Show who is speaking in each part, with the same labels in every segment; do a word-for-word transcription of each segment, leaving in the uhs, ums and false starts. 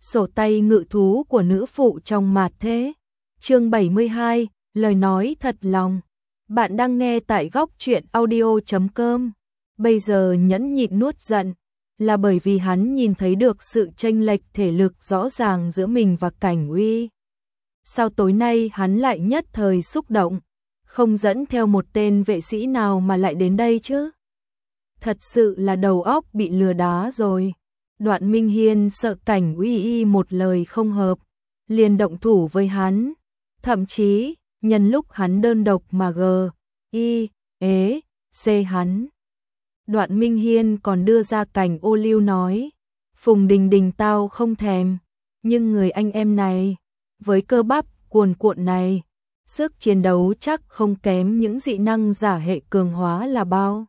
Speaker 1: sổ tay ngự thú của nữ phụ trong mạt thế. Chương bảy mươi hai, lời nói thật lòng. Bạn đang nghe tại góc truyện audio chấm com. Bây giờ nhẫn nhịn nuốt giận là bởi vì hắn nhìn thấy được sự chênh lệch thể lực rõ ràng giữa mình và Cảnh Uy. Sao tối nay hắn lại nhất thời xúc động, không dẫn theo một tên vệ sĩ nào mà lại đến đây chứ? Thật sự là đầu óc bị lừa đá rồi. Đoạn Minh Hiên sợ Cảnh Uy y một lời không hợp, liền động thủ với hắn. Thậm chí, nhân lúc hắn đơn độc mà gờ, y, ế, xê hắn. Đoạn Minh Hiên còn đưa ra cảnh ô liu nói, Phùng Đình Đình tao không thèm, nhưng người anh em này, với cơ bắp cuồn cuộn này, sức chiến đấu chắc không kém những dị năng giả hệ cường hóa là bao.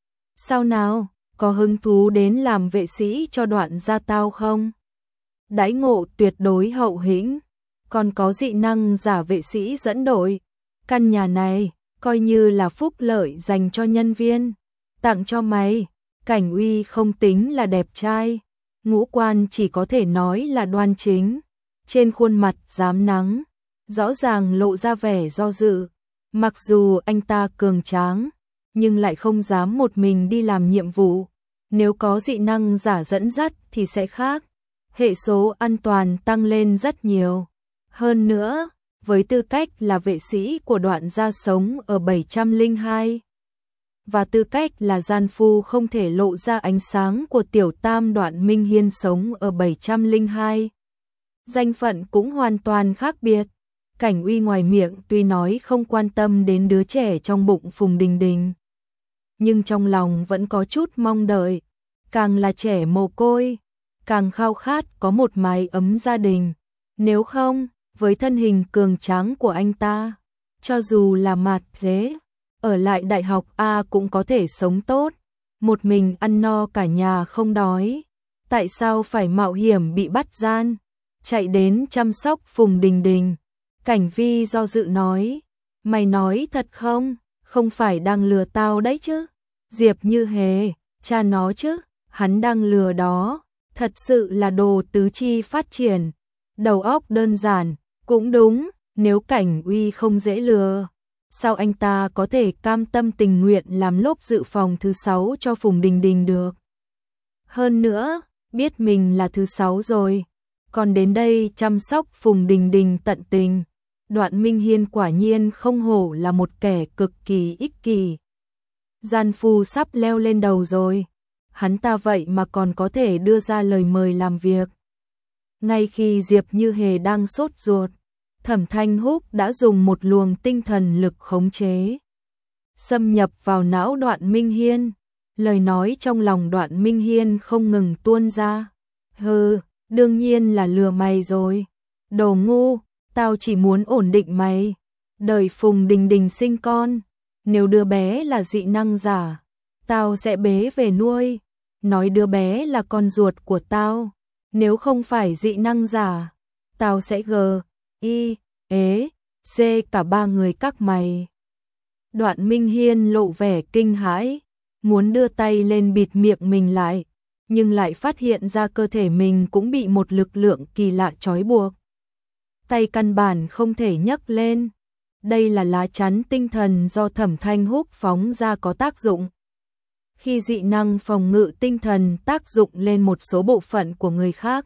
Speaker 1: Sao nào, có hứng thú đến làm vệ sĩ cho Đoạn gia tao không? Đãi ngộ tuyệt đối hậu hĩnh, còn có dị năng giả vệ sĩ dẫn đội. Căn nhà này, coi như là phúc lợi dành cho nhân viên. Tặng cho mày. Cảnh Uy không tính là đẹp trai, ngũ quan chỉ có thể nói là đoan chính. Trên khuôn mặt rám nắng, rõ ràng lộ ra vẻ do dự. Mặc dù anh ta cường tráng, nhưng lại không dám một mình đi làm nhiệm vụ. Nếu có dị năng giả dẫn dắt thì sẽ khác. Hệ số an toàn tăng lên rất nhiều. Hơn nữa, với tư cách là vệ sĩ của Đoạn gia sống ở bảy trăm lẻ hai, và tư cách là gian phu không thể lộ ra ánh sáng của tiểu tam Đoạn Minh Hiên sống ở bảy trăm lẻ hai. Danh phận cũng hoàn toàn khác biệt. Cảnh Uy ngoài miệng tuy nói không quan tâm đến đứa trẻ trong bụng Phùng Đình Đình, nhưng trong lòng vẫn có chút mong đợi. Càng là trẻ mồ côi, càng khao khát có một mái ấm gia đình. Nếu không, với thân hình cường tráng của anh ta, cho dù là mạt thế, ở lại đại học A cũng có thể sống tốt. Một mình ăn no cả nhà không đói. Tại sao phải mạo hiểm bị bắt gian, chạy đến chăm sóc Phùng Đình Đình? Cảnh Vi do dự nói, mày nói thật không? Không phải đang lừa tao đấy chứ? Diệp Như Hề, cha nó chứ, hắn đang lừa đó. Thật sự là đồ tứ chi phát triển, đầu óc đơn giản. Cũng đúng, nếu Cảnh Uy không dễ lừa, sao anh ta có thể cam tâm tình nguyện làm lốp dự phòng thứ sáu cho Phùng Đình Đình được? Hơn nữa, biết mình là thứ sáu rồi, còn đến đây chăm sóc Phùng Đình Đình tận tình. Đoạn Minh Hiên quả nhiên không hổ là một kẻ cực kỳ ích kỷ. Gian phu sắp leo lên đầu rồi, hắn ta vậy mà còn có thể đưa ra lời mời làm việc. Ngay khi Diệp Như Hề đang sốt ruột, Thẩm Thanh Húc đã dùng một luồng tinh thần lực khống chế, xâm nhập vào não Đoạn Minh Hiên. Lời nói trong lòng Đoạn Minh Hiên không ngừng tuôn ra. Hừ, đương nhiên là lừa mày rồi. Đồ ngu, tao chỉ muốn ổn định mày. Đợi Phùng Đình Đình sinh con, nếu đứa bé là dị năng giả, tao sẽ bế về nuôi. Nói đứa bé là con ruột của tao, nếu không phải dị năng giả, tao sẽ gờ, y, ế, xê cả ba người các mày. Đoạn Minh Hiên lộ vẻ kinh hãi, muốn đưa tay lên bịt miệng mình lại, nhưng lại phát hiện ra cơ thể mình cũng bị một lực lượng kỳ lạ trói buộc. Tay căn bản không thể nhấc lên. Đây là lá chắn tinh thần do Thẩm Thanh Húc phóng ra có tác dụng. Khi dị năng phòng ngự tinh thần tác dụng lên một số bộ phận của người khác,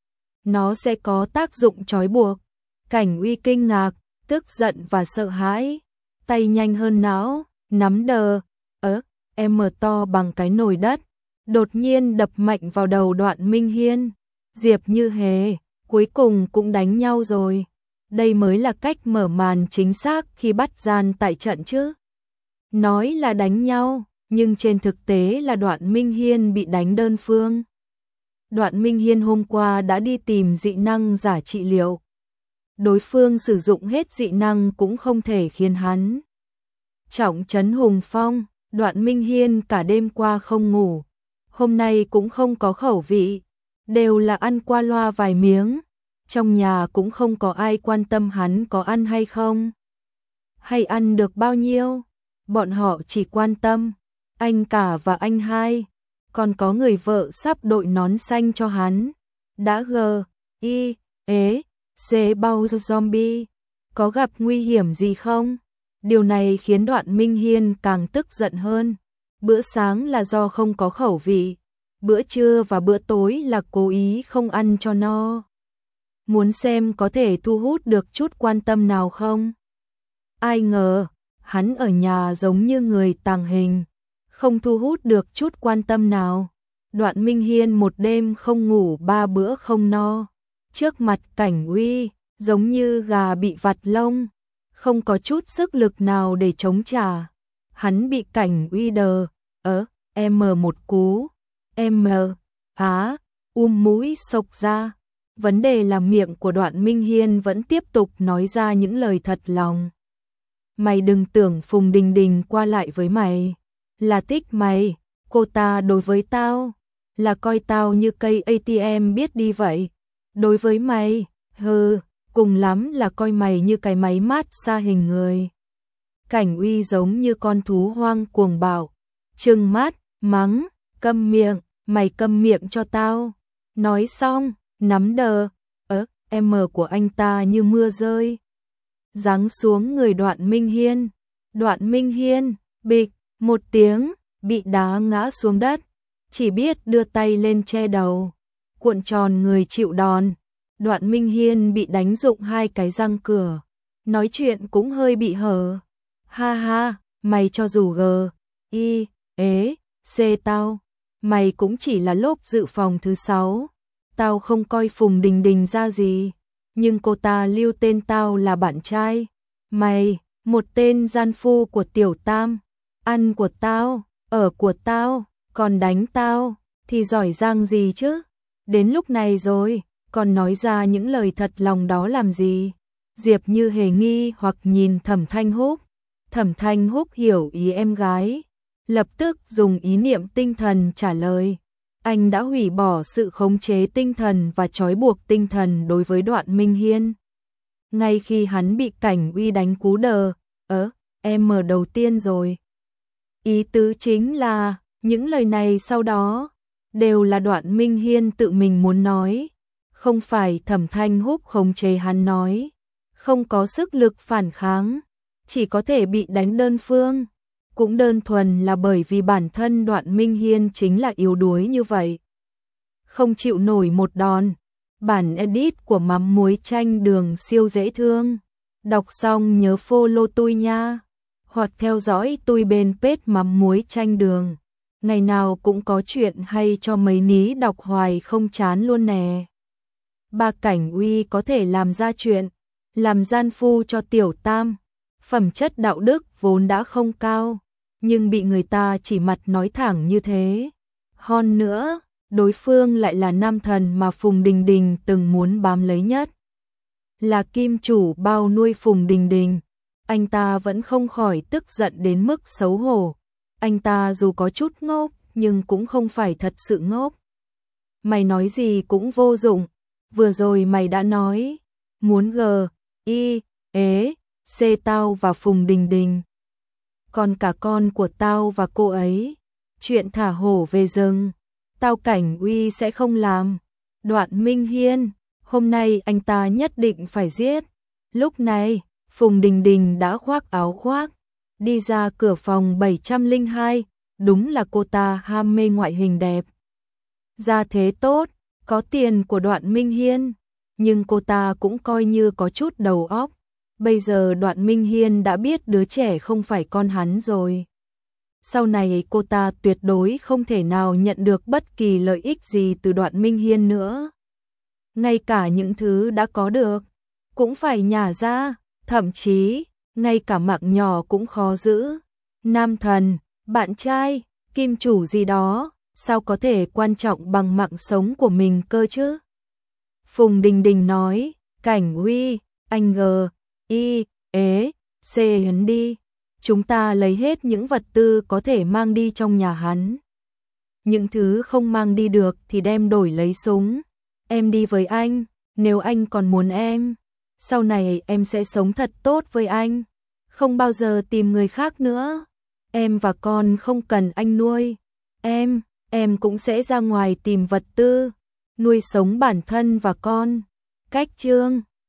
Speaker 1: nó sẽ có tác dụng trói buộc. Cảnh Uy kinh ngạc, tức giận và sợ hãi, tay nhanh hơn não, nắm đờ, ớ, em mở to bằng cái nồi đất, đột nhiên đập mạnh vào đầu Đoạn Minh Hiên. Diệp Như Hề, cuối cùng cũng đánh nhau rồi. Đây mới là cách mở màn chính xác khi bắt gian tại trận chứ. Nói là đánh nhau, nhưng trên thực tế là Đoạn Minh Hiên bị đánh đơn phương. Đoạn Minh Hiên hôm qua đã đi tìm dị năng giả trị liệu. Đối phương sử dụng hết dị năng cũng không thể khiến hắn trọng trấn hùng phong. Đoạn Minh Hiên cả đêm qua không ngủ, hôm nay cũng không có khẩu vị, đều là ăn qua loa vài miếng. Trong nhà cũng không có ai quan tâm hắn có ăn hay không, hay ăn được bao nhiêu. Bọn họ chỉ quan tâm anh cả và anh hai, còn có người vợ sắp đội nón xanh cho hắn. Đã gờ, Y, ế, C bao zombie. Có gặp nguy hiểm gì không? Điều này khiến Đoạn Minh Hiên càng tức giận hơn. Bữa sáng là do không có khẩu vị. Bữa trưa và bữa tối là cố ý không ăn cho no. Muốn xem có thể thu hút được chút quan tâm nào không? Ai ngờ, hắn ở nhà giống như người tàng hình, không thu hút được chút quan tâm nào. Đoạn Minh Hiên một đêm không ngủ ba bữa không no. Trước mặt Cảnh Uy, giống như gà bị vặt lông, không có chút sức lực nào để chống trả. Hắn bị Cảnh Uy đờ, ớ, em một cú, em á, um mũi sộc ra. Vấn đề là miệng của Đoạn Minh Hiên vẫn tiếp tục nói ra những lời thật lòng. Mày đừng tưởng Phùng Đình Đình qua lại với mày là thích mày, cô ta đối với tao là coi tao như cây a tê em biết đi vậy. Đối với mày, hừ, cùng lắm là coi mày như cái máy mát xa hình người. Cảnh Uy giống như con thú hoang cuồng bạo, trừng mắt, mắng, câm miệng, mày câm miệng cho tao. Nói xong, nắm đờ, ớ, em của anh ta như mưa rơi. Giáng xuống người Đoạn Minh Hiên. Đoạn Minh Hiên, bịch, một tiếng, bị đá ngã xuống đất. Chỉ biết đưa tay lên che đầu, cuộn tròn người chịu đòn. Đoạn Minh Hiên bị đánh rụng hai cái răng cửa. Nói chuyện cũng hơi bị hở. Ha ha, mày cho dù G, Y, ế, C tao, mày cũng chỉ là lốp dự phòng thứ sáu. Tao không coi Phùng Đình Đình ra gì, nhưng cô ta lưu tên tao là bạn trai. Mày, một tên gian phu của Tiểu Tam, ăn của tao, ở của tao, còn đánh tao, thì giỏi giang gì chứ? Đến lúc này rồi, còn nói ra những lời thật lòng đó làm gì? Diệp Như hề nghi hoặc nhìn Thẩm Thanh Húc. Thẩm Thanh Húc hiểu ý em gái, lập tức dùng ý niệm tinh thần trả lời. Anh đã hủy bỏ sự khống chế tinh thần và trói buộc tinh thần đối với Đoạn Minh Hiên. Ngay khi hắn bị Cảnh Uy đánh cú đờ, ớ, em mở đầu tiên rồi. Ý tứ chính là, những lời này sau đó, đều là Đoạn Minh Hiên tự mình muốn nói. Không phải Thẩm Thanh Húc khống chế hắn nói. Không có sức lực phản kháng, chỉ có thể bị đánh đơn phương. Cũng đơn thuần là bởi vì bản thân Đoạn Minh Hiên chính là yếu đuối như vậy. Không chịu nổi một đòn. Bản edit của mắm muối chanh đường siêu dễ thương. Đọc xong nhớ follow tôi nha. Hoặc theo dõi tôi bên page mắm muối chanh đường. Ngày nào cũng có chuyện hay cho mấy ní đọc hoài không chán luôn nè. Ba Cảnh Uy có thể làm ra chuyện, làm gian phu cho Tiểu Tam. Phẩm chất đạo đức vốn đã không cao, nhưng bị người ta chỉ mặt nói thẳng như thế. Hơn nữa, đối phương lại là nam thần mà Phùng Đình Đình từng muốn bám lấy nhất. Là kim chủ bao nuôi Phùng Đình Đình, anh ta vẫn không khỏi tức giận đến mức xấu hổ. Anh ta dù có chút ngốc, nhưng cũng không phải thật sự ngốc. Mày nói gì cũng vô dụng, vừa rồi mày đã nói, muốn G, Y, ế, C tao và Phùng Đình Đình. Còn cả con của tao và cô ấy, chuyện thả hổ về rừng, tao Cảnh Uy sẽ không làm. Đoạn Minh Hiên, hôm nay anh ta nhất định phải giết. Lúc này, Phùng Đình Đình đã khoác áo khoác, đi ra cửa phòng bảy trăm lẻ hai, đúng là cô ta ham mê ngoại hình đẹp. Gia thế tốt, có tiền của Đoạn Minh Hiên, nhưng cô ta cũng coi như có chút đầu óc. Bây giờ Đoạn Minh Hiên đã biết đứa trẻ không phải con hắn rồi. Sau này cô ta tuyệt đối không thể nào nhận được bất kỳ lợi ích gì từ Đoạn Minh Hiên nữa. Ngay cả những thứ đã có được, cũng phải nhả ra, thậm chí, ngay cả mạng nhỏ cũng khó giữ. Nam thần, bạn trai, kim chủ gì đó, sao có thể quan trọng bằng mạng sống của mình cơ chứ? Phùng Đình Đình nói, Cảnh Uy, anh G, Y, ế, C hắn đi. Chúng ta lấy hết những vật tư có thể mang đi trong nhà hắn. Những thứ không mang đi được thì đem đổi lấy súng. Em đi với anh, nếu anh còn muốn em. Sau này em sẽ sống thật tốt với anh. Không bao giờ tìm người khác nữa. Em và con không cần anh nuôi. Em, em cũng sẽ ra ngoài tìm vật tư. nuôi sống bản thân và con. Cách chương